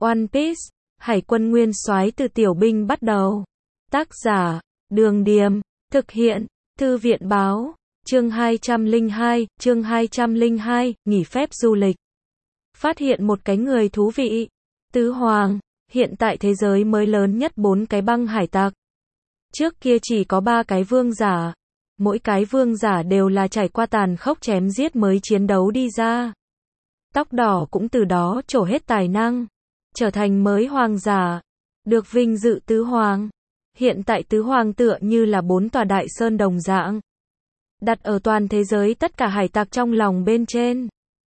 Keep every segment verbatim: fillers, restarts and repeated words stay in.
One Piece, Hải quân nguyên soái từ tiểu binh bắt đầu. Tác giả, Đường Điềm, thực hiện, Thư viện báo, chương hai trăm lẻ hai, chương hai trăm lẻ hai, nghỉ phép du lịch. Phát hiện một cái người thú vị. Tứ Hoàng, hiện tại thế giới mới lớn nhất bốn cái băng hải tặc. Trước kia chỉ có ba cái vương giả. Mỗi cái vương giả đều là trải qua tàn khốc chém giết mới chiến đấu đi ra. Tóc đỏ cũng từ đó trổ hết tài năng, trở thành mới hoàng giả, được vinh dự tứ hoàng. Hiện tại tứ hoàng tựa như là bốn tòa đại sơn đồng dạng, đặt ở toàn thế giới tất cả hải tặc trong lòng bên trên.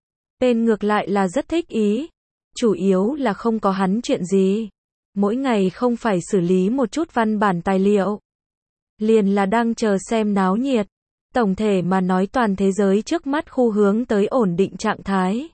Bên ngược lại là rất thích ý, chủ yếu là không có hắn chuyện gì. Mỗi ngày không phải xử lý một chút văn bản tài liệu, liền là đang chờ xem náo nhiệt. Tổng thể mà nói toàn thế giới trước mắt khu hướng tới ổn định trạng thái.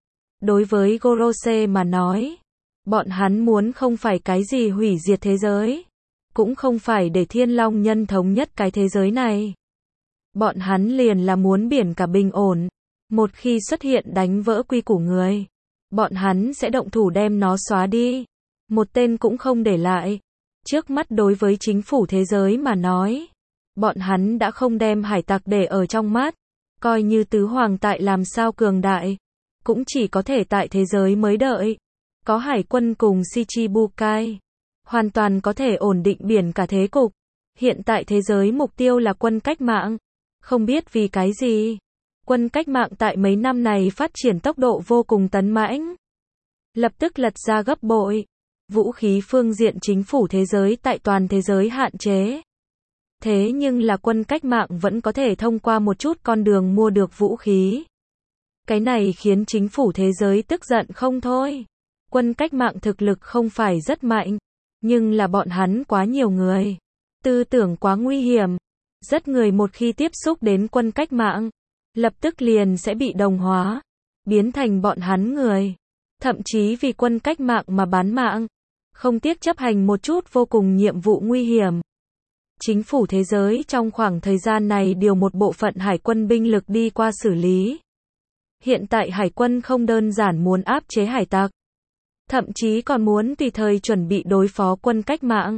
Đối với Gorose mà nói, bọn hắn muốn không phải cái gì hủy diệt thế giới, cũng không phải để Thiên Long Nhân thống nhất cái thế giới này. Bọn hắn liền là muốn biển cả bình ổn. Một khi xuất hiện đánh vỡ quy củ người, bọn hắn sẽ động thủ đem nó xóa đi, một tên cũng không để lại. Trước mắt đối với chính phủ thế giới mà nói, bọn hắn đã không đem hải tặc để ở trong mắt, coi như tứ hoàng tại làm sao cường đại, cũng chỉ có thể tại thế giới mới đợi. Có hải quân cùng Shichibukai, hoàn toàn có thể ổn định biển cả thế cục. Hiện tại thế giới mục tiêu là quân cách mạng. Không biết vì cái gì, quân cách mạng tại mấy năm này phát triển tốc độ vô cùng tấn mãnh, lập tức lật ra gấp bội. Vũ khí phương diện chính phủ thế giới tại toàn thế giới hạn chế. Thế nhưng là quân cách mạng vẫn có thể thông qua một chút con đường mua được vũ khí. Cái này khiến chính phủ thế giới tức giận không thôi. Quân cách mạng thực lực không phải rất mạnh, nhưng là bọn hắn quá nhiều người, tư tưởng quá nguy hiểm. Rất người một khi tiếp xúc đến quân cách mạng, lập tức liền sẽ bị đồng hóa, biến thành bọn hắn người. Thậm chí vì quân cách mạng mà bán mạng, không tiếc chấp hành một chút vô cùng nhiệm vụ nguy hiểm. Chính phủ thế giới trong khoảng thời gian này điều một bộ phận hải quân binh lực đi qua xử lý. Hiện tại hải quân không đơn giản muốn áp chế hải tặc, thậm chí còn muốn tùy thời chuẩn bị đối phó quân cách mạng.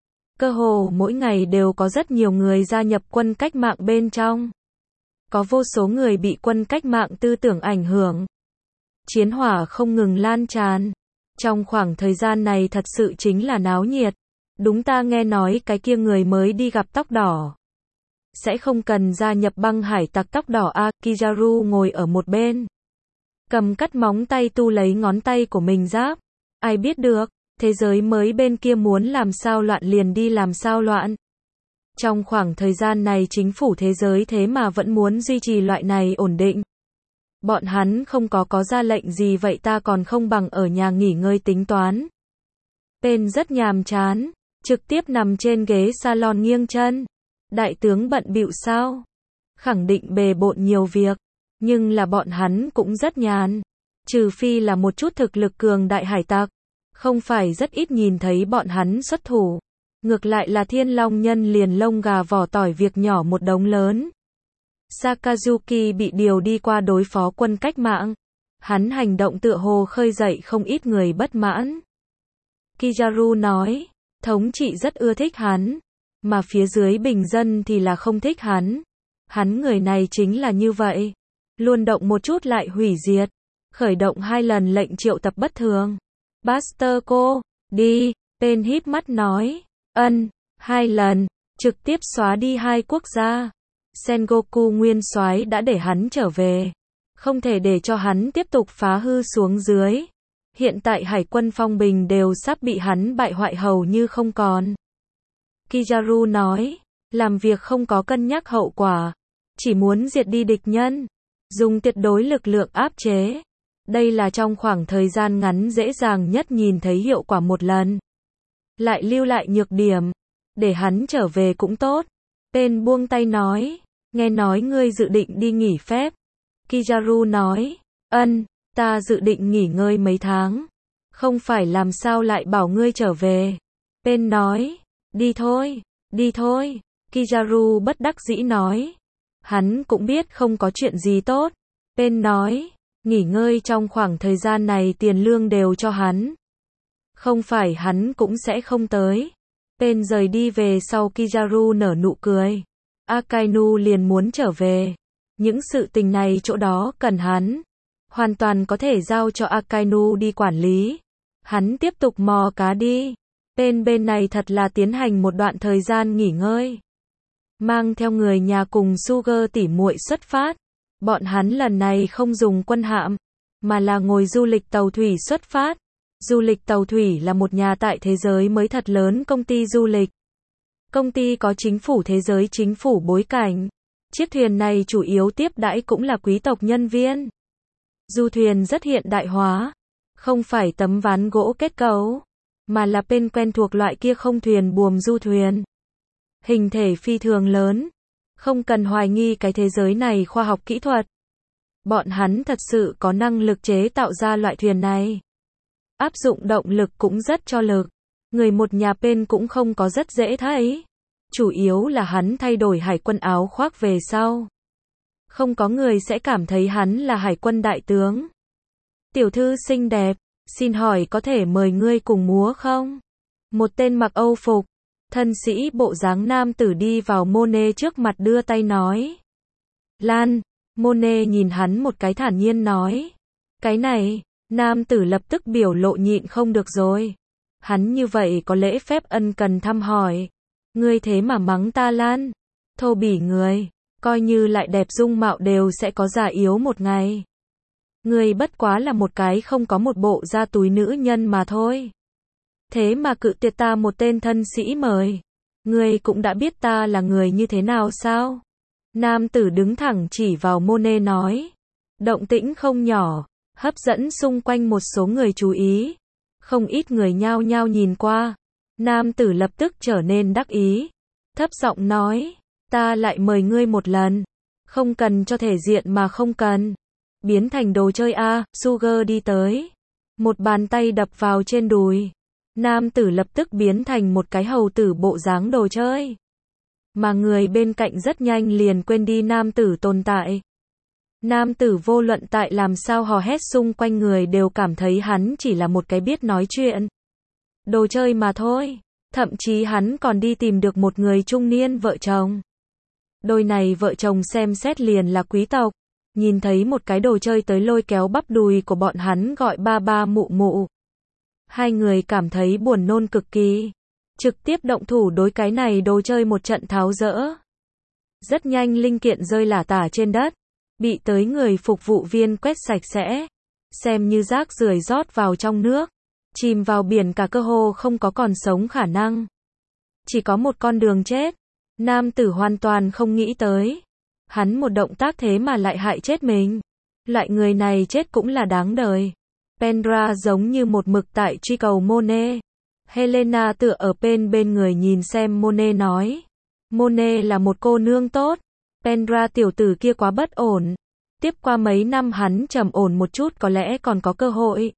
Cơ hồ mỗi ngày đều có rất nhiều người gia nhập quân cách mạng bên trong. Có vô số người bị quân cách mạng tư tưởng ảnh hưởng. Chiến hỏa không ngừng lan tràn. Trong khoảng thời gian này thật sự chính là náo nhiệt. Đúng, ta nghe nói cái kia người mới đi gặp tóc đỏ sẽ không cần gia nhập băng hải tặc tóc đỏ a. Kizaru ngồi ở một bên, cầm cắt móng tay tu lấy ngón tay của mình giáp. Ai biết được, thế giới mới bên kia muốn làm sao loạn liền đi làm sao loạn. Trong khoảng thời gian này chính phủ thế giới thế mà vẫn muốn duy trì loại này ổn định. Bọn hắn không có có ra lệnh gì vậy ta còn không bằng ở nhà nghỉ ngơi tính toán. Tên rất nhàm chán, trực tiếp nằm trên ghế salon nghiêng chân. Đại tướng bận bịu sao? Khẳng định bề bộn nhiều việc, nhưng là bọn hắn cũng rất nhàn. Trừ phi là một chút thực lực cường đại hải tặc, không phải rất ít nhìn thấy bọn hắn xuất thủ. Ngược lại là Thiên Long Nhân liền lông gà vỏ tỏi việc nhỏ một đống lớn. Sakazuki bị điều đi qua đối phó quân cách mạng. Hắn hành động tựa hồ khơi dậy không ít người bất mãn. Kizaru nói, thống trị rất ưa thích hắn, mà phía dưới bình dân thì là không thích hắn. Hắn người này chính là như vậy, luôn động một chút lại hủy diệt. Khởi động hai lần lệnh triệu tập bất thường. Buster cô, đi, tên híp mắt nói, ân, hai lần, trực tiếp xóa đi hai quốc gia. Sengoku nguyên soái đã để hắn trở về, không thể để cho hắn tiếp tục phá hư xuống dưới. Hiện tại hải quân phong bình đều sắp bị hắn bại hoại hầu như không còn. Kizaru nói, làm việc không có cân nhắc hậu quả, chỉ muốn diệt đi địch nhân, dùng tuyệt đối lực lượng áp chế. Đây là trong khoảng thời gian ngắn dễ dàng nhất nhìn thấy hiệu quả một lần. Lại lưu lại nhược điểm, để hắn trở về cũng tốt. Tên buông tay nói, nghe nói ngươi dự định đi nghỉ phép. Kizaru nói, ân, ta dự định nghỉ ngơi mấy tháng. Không phải làm sao lại bảo ngươi trở về. Tên nói, đi thôi, đi thôi. Kizaru bất đắc dĩ nói. Hắn cũng biết không có chuyện gì tốt. Tên nói, nghỉ ngơi trong khoảng thời gian này tiền lương đều cho hắn. Không phải hắn cũng sẽ không tới. Pen rời đi về sau Kizaru nở nụ cười. Akainu liền muốn trở về. Những sự tình này chỗ đó cần hắn. Hoàn toàn có thể giao cho Akainu đi quản lý. Hắn tiếp tục mò cá đi. Pen bên này thật là tiến hành một đoạn thời gian nghỉ ngơi. Mang theo người nhà cùng Sugar tỉ muội xuất phát. Bọn hắn lần này không dùng quân hạm, mà là ngồi du lịch tàu thủy xuất phát. Du lịch tàu thủy là một nhà tại thế giới mới thật lớn công ty du lịch. Công ty có chính phủ thế giới chính phủ bối cảnh. Chiếc thuyền này chủ yếu tiếp đãi cũng là quý tộc nhân viên. Du thuyền rất hiện đại hóa. Không phải tấm ván gỗ kết cấu, mà là Pen quen thuộc loại kia không thuyền buồm du thuyền. Hình thể phi thường lớn. Không cần hoài nghi cái thế giới này khoa học kỹ thuật. Bọn hắn thật sự có năng lực chế tạo ra loại thuyền này. Áp dụng động lực cũng rất cho lực. Người một nhà Pen cũng không có rất dễ thấy. Chủ yếu là hắn thay đổi hải quân áo khoác về sau. Không có người sẽ cảm thấy hắn là hải quân đại tướng. Tiểu thư xinh đẹp, xin hỏi có thể mời ngươi cùng múa không? Một tên mặc Âu phục, thân sĩ bộ dáng nam tử đi vào Monet trước mặt đưa tay nói. Lan, Monet nhìn hắn một cái thản nhiên nói. Cái này, nam tử lập tức biểu lộ nhịn không được rồi. Hắn như vậy có lễ phép ân cần thăm hỏi. Ngươi thế mà mắng ta Lan. Thô bỉ người, coi như lại đẹp dung mạo đều sẽ có già yếu một ngày. Ngươi bất quá là một cái không có một bộ da túi nữ nhân mà thôi. Thế mà cự tuyệt ta một tên thân sĩ mời. Ngươi cũng đã biết ta là người như thế nào sao? Nam tử đứng thẳng chỉ vào Monet nói. Động tĩnh không nhỏ, hấp dẫn xung quanh một số người chú ý. Không ít người nhao nhao nhìn qua. Nam tử lập tức trở nên đắc ý. Thấp giọng nói. Ta lại mời ngươi một lần. Không cần cho thể diện mà không cần. Biến thành đồ chơi a. À, Sugar đi tới. Một bàn tay đập vào trên đùi. Nam tử lập tức biến thành một cái hầu tử bộ dáng đồ chơi. Mà người bên cạnh rất nhanh liền quên đi nam tử tồn tại. Nam tử vô luận tại làm sao hò hét xung quanh người đều cảm thấy hắn chỉ là một cái biết nói chuyện. Đồ chơi mà thôi. Thậm chí hắn còn đi tìm được một người trung niên vợ chồng. Đôi này vợ chồng xem xét liền là quý tộc. Nhìn thấy một cái đồ chơi tới lôi kéo bắp đùi của bọn hắn gọi ba ba mụ mụ. Hai người cảm thấy buồn nôn cực kỳ. Trực tiếp động thủ đối cái này đồ chơi một trận tháo dỡ. Rất nhanh linh kiện rơi lả tả trên đất. Bị tới người phục vụ viên quét sạch sẽ. Xem như rác rưởi rót vào trong nước. Chìm vào biển cả cơ hồ không có còn sống khả năng. Chỉ có một con đường chết. Nam tử hoàn toàn không nghĩ tới. Hắn một động tác thế mà lại hại chết mình. Loại người này chết cũng là đáng đời. Pendra giống như một mực tại truy cầu Monet. Helena tựa ở bên bên người nhìn xem Monet nói. Monet là một cô nương tốt. Pendra tiểu tử kia quá bất ổn. Tiếp qua mấy năm hắn trầm ổn một chút có lẽ còn có cơ hội.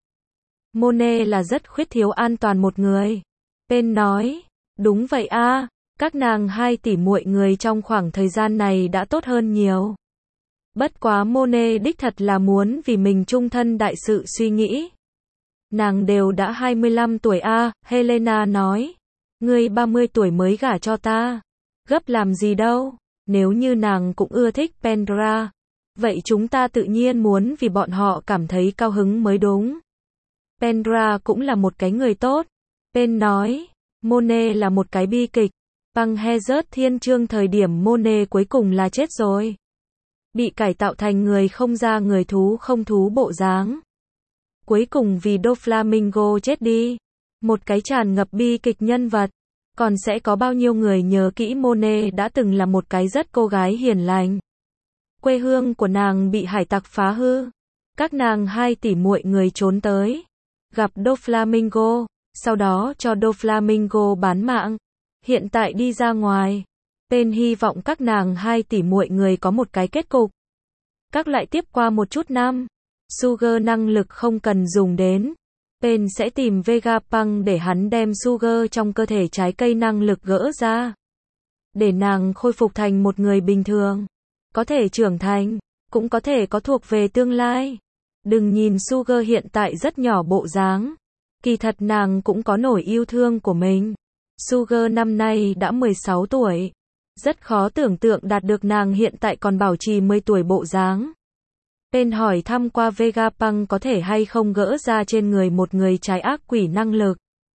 Monet là rất khuyết thiếu an toàn một người. Pen nói. Đúng vậy a. À, các nàng hai tỷ muội người trong khoảng thời gian này đã tốt hơn nhiều. Bất quá Monet đích thật là muốn vì mình chung thân đại sự suy nghĩ. Nàng đều đã hai mươi lăm tuổi a. À, Helena nói. Ngươi ba mươi tuổi mới gả cho ta. Gấp làm gì đâu. Nếu như nàng cũng ưa thích Pendra. Vậy chúng ta tự nhiên muốn vì bọn họ cảm thấy cao hứng mới đúng. Pendra cũng là một cái người tốt. Pen nói. Monet là một cái bi kịch. Băng Hezert thiên chương thời điểm Monet cuối cùng là chết rồi. Bị cải tạo thành người không da người thú không thú bộ dáng. Cuối cùng vì Doflamingo chết đi. Một cái tràn ngập bi kịch nhân vật. Còn sẽ có bao nhiêu người nhớ kỹ Monet đã từng là một cái rất cô gái hiền lành. Quê hương của nàng bị hải tặc phá hư. Các nàng hai tỷ muội người trốn tới. Gặp Doflamingo. Sau đó cho Doflamingo bán mạng. Hiện tại đi ra ngoài. Pen hy vọng các nàng hai tỷ muội người có một cái kết cục. Các lại tiếp qua một chút năm. Sugar năng lực không cần dùng đến. Pen sẽ tìm Vegapunk để hắn đem Sugar trong cơ thể trái cây năng lực gỡ ra. Để nàng khôi phục thành một người bình thường. Có thể trưởng thành. Cũng có thể có thuộc về tương lai. Đừng nhìn Sugar hiện tại rất nhỏ bộ dáng. Kỳ thật nàng cũng có nỗi yêu thương của mình. Sugar năm nay đã mười sáu tuổi. Rất khó tưởng tượng đạt được nàng hiện tại còn bảo trì mười tuổi bộ dáng. Pen hỏi thăm qua Vegapunk có thể hay không gỡ ra trên người một người trái ác quỷ năng lực,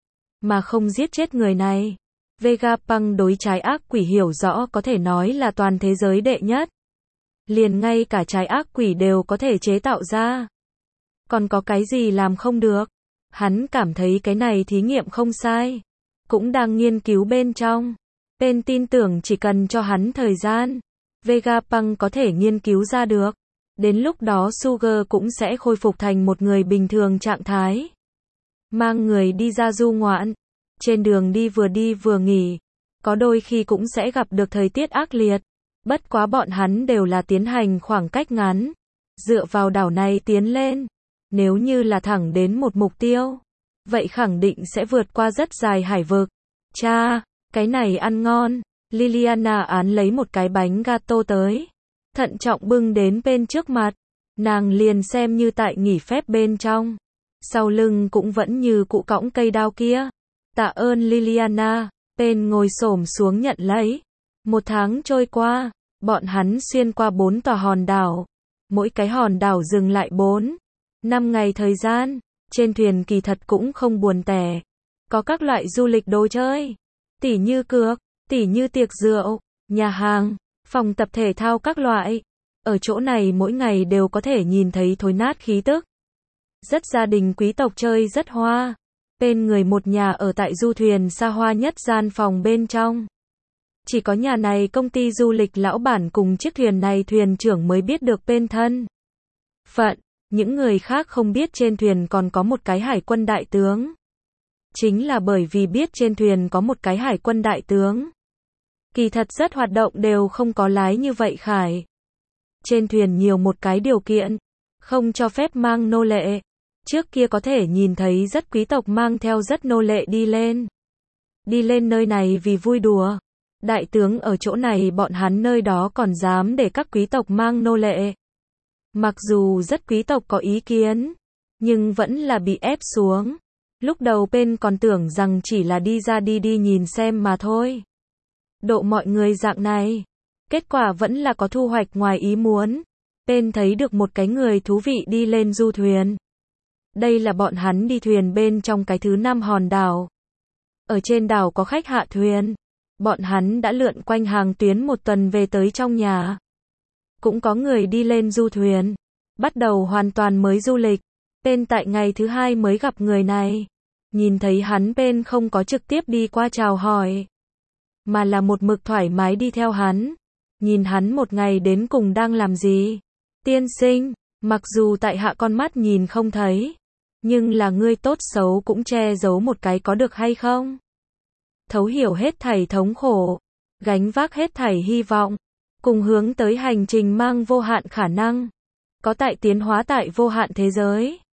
mà không giết chết người này. Vegapunk đối trái ác quỷ hiểu rõ có thể nói là toàn thế giới đệ nhất. Liền ngay cả trái ác quỷ đều có thể chế tạo ra. Còn có cái gì làm không được? Hắn cảm thấy cái này thí nghiệm không sai. Cũng đang nghiên cứu bên trong. Pen tin tưởng chỉ cần cho hắn thời gian, Vegapunk có thể nghiên cứu ra được. Đến lúc đó Sugar cũng sẽ khôi phục thành một người bình thường trạng thái. Mang người đi ra du ngoạn. Trên đường đi vừa đi vừa nghỉ. Có đôi khi cũng sẽ gặp được thời tiết ác liệt. Bất quá bọn hắn đều là tiến hành khoảng cách ngắn. Dựa vào đảo này tiến lên. Nếu như là thẳng đến một mục tiêu, vậy khẳng định sẽ vượt qua rất dài hải vực. Cha, cái này ăn ngon. Liliana án lấy một cái bánh gato tới. Thận trọng bưng đến bên trước mặt. Nàng liền xem như tại nghỉ phép bên trong. Sau lưng cũng vẫn như cụ cõng cây đao kia. Tạ ơn Liliana. Pen ngồi xổm xuống nhận lấy. Một tháng trôi qua, bọn hắn xuyên qua bốn tòa hòn đảo. Mỗi cái hòn đảo dừng lại bốn, năm ngày thời gian. Trên thuyền kỳ thật cũng không buồn tẻ. Có các loại du lịch đồ chơi. Tỉ như cược, tỉ như tiệc rượu, nhà hàng, phòng tập thể thao các loại. Ở chỗ này mỗi ngày đều có thể nhìn thấy thối nát khí tức. Rất gia đình quý tộc chơi rất hoa. Bên người một nhà ở tại du thuyền xa hoa nhất gian phòng bên trong. Chỉ có nhà này công ty du lịch lão bản cùng chiếc thuyền này thuyền trưởng mới biết được bên thân phận. Những người khác không biết trên thuyền còn có một cái hải quân đại tướng. Chính là bởi vì biết trên thuyền có một cái hải quân đại tướng. Kỳ thật rất hoạt động đều không có lái như vậy khải. Trên thuyền nhiều một cái điều kiện. Không cho phép mang nô lệ. Trước kia có thể nhìn thấy rất quý tộc mang theo rất nô lệ đi lên. Đi lên nơi này vì vui đùa. Đại tướng ở chỗ này bọn hắn nơi đó còn dám để các quý tộc mang nô lệ. Mặc dù rất quý tộc có ý kiến, nhưng vẫn là bị ép xuống. Lúc đầu Pen còn tưởng rằng chỉ là đi ra đi đi nhìn xem mà thôi. Độ mọi người dạng này. Kết quả vẫn là có thu hoạch ngoài ý muốn. Pen thấy được một cái người thú vị đi lên du thuyền. Đây là bọn hắn đi thuyền bên trong cái thứ năm hòn đảo. Ở trên đảo có khách hạ thuyền. Bọn hắn đã lượn quanh hàng tuyến một tuần về tới trong nhà. Cũng có người đi lên du thuyền. Bắt đầu hoàn toàn mới du lịch. Pen tại ngày thứ hai mới gặp người này. Nhìn thấy hắn Pen không có trực tiếp đi qua chào hỏi. Mà là một mực thoải mái đi theo hắn. Nhìn hắn một ngày đến cùng đang làm gì. Tiên sinh, mặc dù tại hạ con mắt nhìn không thấy. Nhưng là ngươi tốt xấu cũng che giấu một cái có được hay không? Thấu hiểu hết thảy thống khổ. Gánh vác hết thảy hy vọng. Cùng hướng tới hành trình mang vô hạn khả năng. Có tại tiến hóa tại vô hạn thế giới.